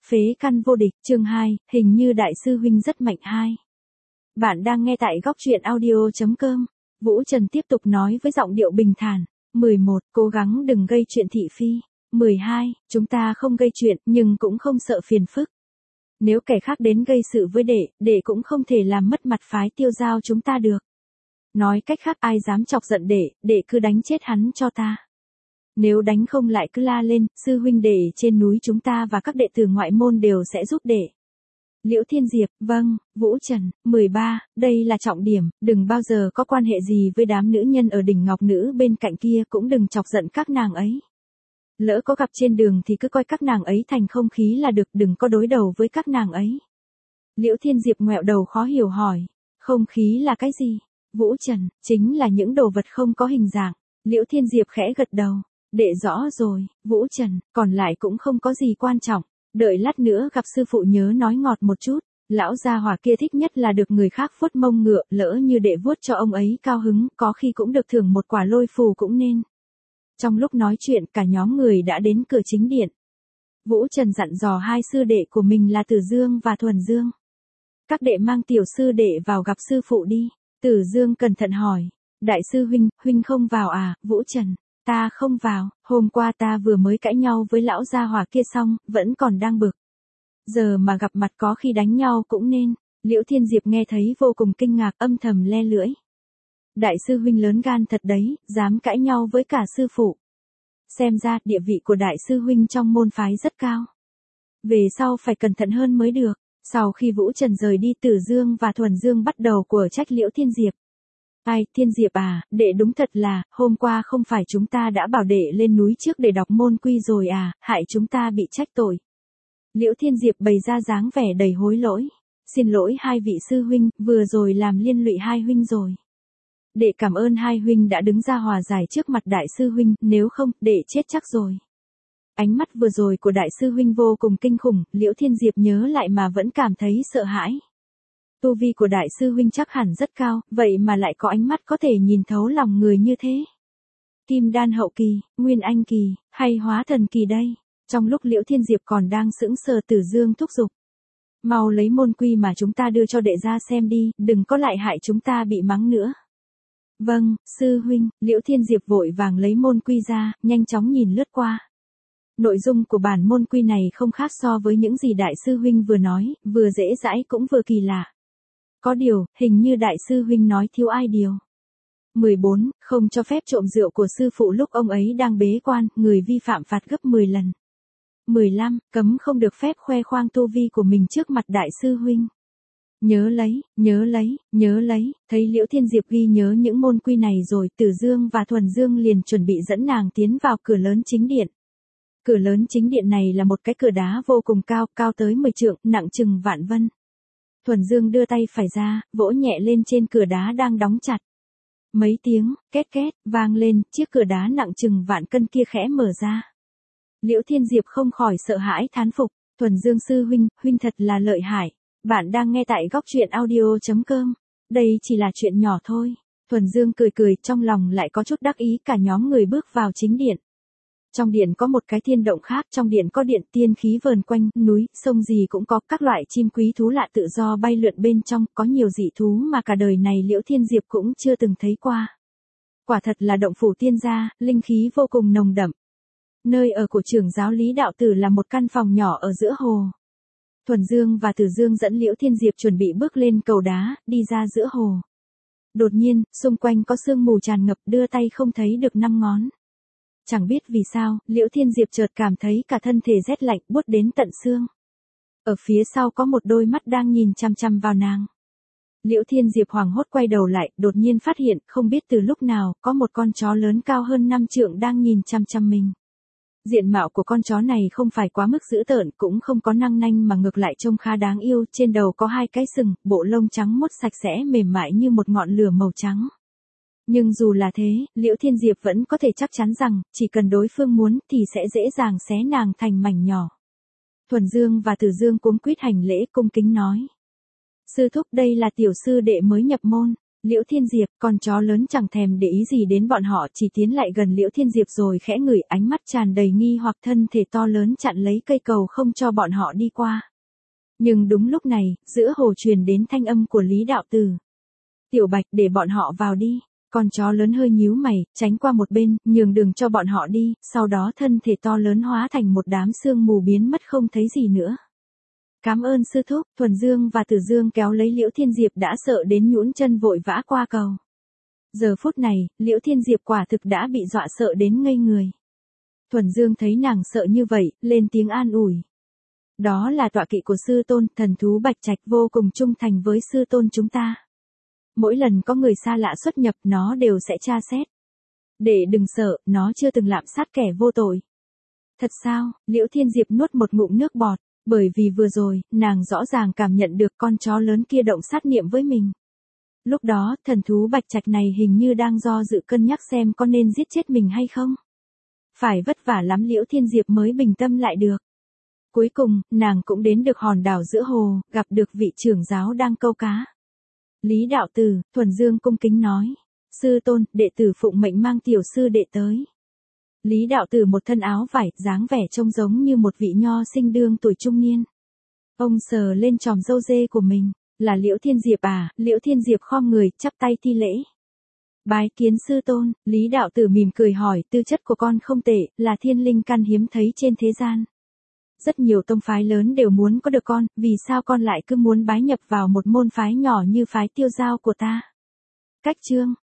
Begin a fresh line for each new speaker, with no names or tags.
Phế căn vô địch, chương 2, hình như đại sư huynh rất mạnh 2. Bạn đang nghe tại góc truyện audio.com. Vũ Trần tiếp tục nói với giọng điệu bình thản. 11. Cố gắng đừng gây chuyện thị phi. 12. Chúng ta không gây chuyện nhưng cũng không sợ phiền phức. Nếu kẻ khác đến gây sự với đệ cũng không thể làm mất mặt phái Tiêu Giao chúng ta được. Nói cách khác, ai dám chọc giận đệ cứ đánh chết hắn cho ta. Nếu đánh không lại cứ la lên, sư huynh đệ trên núi chúng ta và các đệ tử ngoại môn đều sẽ giúp đệ. Liễu Thiên Diệp, vâng. Vũ Trần, 13, đây là trọng điểm, đừng bao giờ có quan hệ gì với đám nữ nhân ở đỉnh ngọc nữ bên cạnh kia, cũng đừng chọc giận các nàng ấy. Lỡ có gặp trên đường thì cứ coi các nàng ấy thành không khí là được, đừng có đối đầu với các nàng ấy. Liễu Thiên Diệp ngoẹo đầu khó hiểu hỏi, không khí là cái gì? Vũ Trần, chính là những đồ vật không có hình dạng. Liễu Thiên Diệp khẽ gật đầu. Đệ rõ rồi. Vũ Trần, còn lại cũng không có gì quan trọng. Đợi lát nữa gặp sư phụ nhớ nói ngọt một chút. Lão gia hỏa kia thích nhất là được người khác vuốt mông ngựa, lỡ như đệ vuốt cho ông ấy cao hứng, có khi cũng được thưởng một quả lôi phù cũng nên. Trong lúc nói chuyện, cả nhóm người đã đến cửa chính điện. Vũ Trần dặn dò hai sư đệ của mình là Tử Dương và Thuần Dương. Các đệ mang tiểu sư đệ vào gặp sư phụ đi. Tử Dương cẩn thận hỏi, đại sư huynh không vào à? Vũ Trần, ta không vào, hôm qua ta vừa mới cãi nhau với lão gia hỏa kia xong, vẫn còn đang bực. Giờ mà gặp mặt có khi đánh nhau cũng nên. Liễu Thiên Diệp nghe thấy vô cùng kinh ngạc, âm thầm le lưỡi. Đại sư huynh lớn gan thật đấy, dám cãi nhau với cả sư phụ. Xem ra địa vị của đại sư huynh trong môn phái rất cao. Về sau phải cẩn thận hơn mới được. Sau khi Vũ Trần rời đi, Tử Dương và Thuần Dương bắt đầu của trách Liễu Thiên Diệp. Ai, Thiên Diệp à, đệ đúng thật là, hôm qua không phải chúng ta đã bảo đệ lên núi trước để đọc môn quy rồi à, hại chúng ta bị trách tội. Liễu Thiên Diệp bày ra dáng vẻ đầy hối lỗi. Xin lỗi hai vị sư huynh, vừa rồi làm liên lụy hai huynh rồi. Đệ cảm ơn hai huynh đã đứng ra hòa giải trước mặt đại sư huynh, nếu không, đệ chết chắc rồi. Ánh mắt vừa rồi của đại sư huynh vô cùng kinh khủng, Liễu Thiên Diệp nhớ lại mà vẫn cảm thấy sợ hãi. Tu vi của đại sư huynh chắc hẳn rất cao, vậy mà lại có ánh mắt có thể nhìn thấu lòng người như thế. Kim đan hậu kỳ, nguyên anh kỳ, hay hóa thần kỳ đây? Trong lúc Liễu Thiên Diệp còn đang sững sờ, Tử Dương thúc giục. Mau lấy môn quy mà chúng ta đưa cho đệ ra xem đi, đừng có lại hại chúng ta bị mắng nữa. Vâng, sư huynh. Liễu Thiên Diệp vội vàng lấy môn quy ra, nhanh chóng nhìn lướt qua. Nội dung của bản môn quy này không khác so với những gì đại sư huynh vừa nói, vừa dễ dãi cũng vừa kỳ lạ. Có điều, hình như đại sư huynh nói thiếu ai điều. 14. Không cho phép trộm rượu của sư phụ lúc ông ấy đang bế quan, người vi phạm phạt gấp 10 lần. 15. Cấm không được phép khoe khoang tu vi của mình trước mặt đại sư huynh. Nhớ lấy, thấy Liễu Thiên Diệp ghi nhớ những môn quy này rồi, Tử Dương và Thuần Dương liền chuẩn bị dẫn nàng tiến vào cửa lớn chính điện. Cửa lớn chính điện này là một cái cửa đá vô cùng cao, cao tới 10 trượng, nặng chừng vạn vân. Thuần Dương đưa tay phải ra, vỗ nhẹ lên trên cửa đá đang đóng chặt. Mấy tiếng, két két, vang lên, chiếc cửa đá nặng chừng vạn cân kia khẽ mở ra. Liễu Thiên Diệp không khỏi sợ hãi thán phục, Thuần Dương sư huynh thật là lợi hại. Bạn đang nghe tại góc truyện audio.com. Đây chỉ là chuyện nhỏ thôi. Thuần Dương cười, trong lòng lại có chút đắc ý. Cả nhóm người bước vào chính điện. Trong điện có một cái thiên động khác, trong điện có điện tiên khí vờn quanh, núi, sông gì cũng có, các loại chim quý thú lạ tự do bay lượn bên trong, có nhiều dị thú mà cả đời này Liễu Thiên Diệp cũng chưa từng thấy qua. Quả thật là động phủ tiên gia, linh khí vô cùng nồng đậm. Nơi ở của trưởng giáo Lý đạo tử là một căn phòng nhỏ ở giữa hồ. Thuần Dương và Tử Dương dẫn Liễu Thiên Diệp chuẩn bị bước lên cầu đá, đi ra giữa hồ. Đột nhiên, xung quanh có sương mù tràn ngập, đưa tay không thấy được 5 ngón. Chẳng biết vì sao, Liễu Thiên Diệp chợt cảm thấy cả thân thể rét lạnh, buốt đến tận xương. Ở phía sau có một đôi mắt đang nhìn chằm chằm vào nàng. Liễu Thiên Diệp hoảng hốt quay đầu lại, đột nhiên phát hiện, không biết từ lúc nào, có một con chó lớn cao hơn 5 trượng đang nhìn chằm chằm mình. Diện mạo của con chó này không phải quá mức dữ tợn, cũng không có răng nanh mà ngược lại trông khá đáng yêu, trên đầu có 2 cái sừng, bộ lông trắng muốt sạch sẽ mềm mại như một ngọn lửa màu trắng. Nhưng dù là thế, Liễu Thiên Diệp vẫn có thể chắc chắn rằng, chỉ cần đối phương muốn thì sẽ dễ dàng xé nàng thành mảnh nhỏ. Thuần Dương và Tử Dương cuống quýt hành lễ cung kính nói. Sư thúc, đây là tiểu sư đệ mới nhập môn. Liễu Thiên Diệp, con chó lớn chẳng thèm để ý gì đến bọn họ, chỉ tiến lại gần Liễu Thiên Diệp rồi khẽ ngửi, ánh mắt tràn đầy nghi hoặc, thân thể to lớn chặn lấy cây cầu không cho bọn họ đi qua. Nhưng đúng lúc này, giữa hồ truyền đến thanh âm của Lý Đạo Tử. Tiểu Bạch, để bọn họ vào đi. Con chó lớn hơi nhíu mày, tránh qua một bên, nhường đường cho bọn họ đi, sau đó thân thể to lớn hóa thành một đám sương mù biến mất không thấy gì nữa. Cảm ơn sư thúc. Thuần Dương và Tử Dương kéo lấy Liễu Thiên Diệp đã sợ đến nhũn chân vội vã qua cầu. Giờ phút này, Liễu Thiên Diệp quả thực đã bị dọa sợ đến ngây người. Thuần Dương thấy nàng sợ như vậy, lên tiếng an ủi. Đó là tọa kỵ của sư tôn, thần thú Bạch Trạch vô cùng trung thành với sư tôn chúng ta. Mỗi lần có người xa lạ xuất nhập nó đều sẽ tra xét. Để đừng sợ, nó chưa từng lạm sát kẻ vô tội. Thật sao? Liễu Thiên Diệp nuốt một ngụm nước bọt, bởi vì vừa rồi, nàng rõ ràng cảm nhận được con chó lớn kia động sát niệm với mình. Lúc đó, thần thú Bạch Trạch này hình như đang do dự cân nhắc xem có nên giết chết mình hay không. Phải vất vả lắm Liễu Thiên Diệp mới bình tâm lại được. Cuối cùng, nàng cũng đến được hòn đảo giữa hồ, gặp được vị trưởng giáo đang câu cá. Lý Đạo Tử, Thuần Dương cung kính nói. Sư tôn, đệ tử phụng mệnh mang tiểu sư đệ tới. Lý Đạo Tử một thân áo vải, dáng vẻ trông giống như một vị nho sinh đương tuổi trung niên. Ông sờ lên chòm râu dê của mình. Là Liễu Thiên Diệp à? Liễu Thiên Diệp khom người, chắp tay thi lễ. Bái kiến sư tôn. Lý Đạo Tử mỉm cười hỏi, tư chất của con không tệ, là thiên linh căn hiếm thấy trên thế gian. Rất nhiều tông phái lớn đều muốn có được con, vì sao con lại cứ muốn bái nhập vào một môn phái nhỏ như phái Tiêu Giao của ta? Cách chương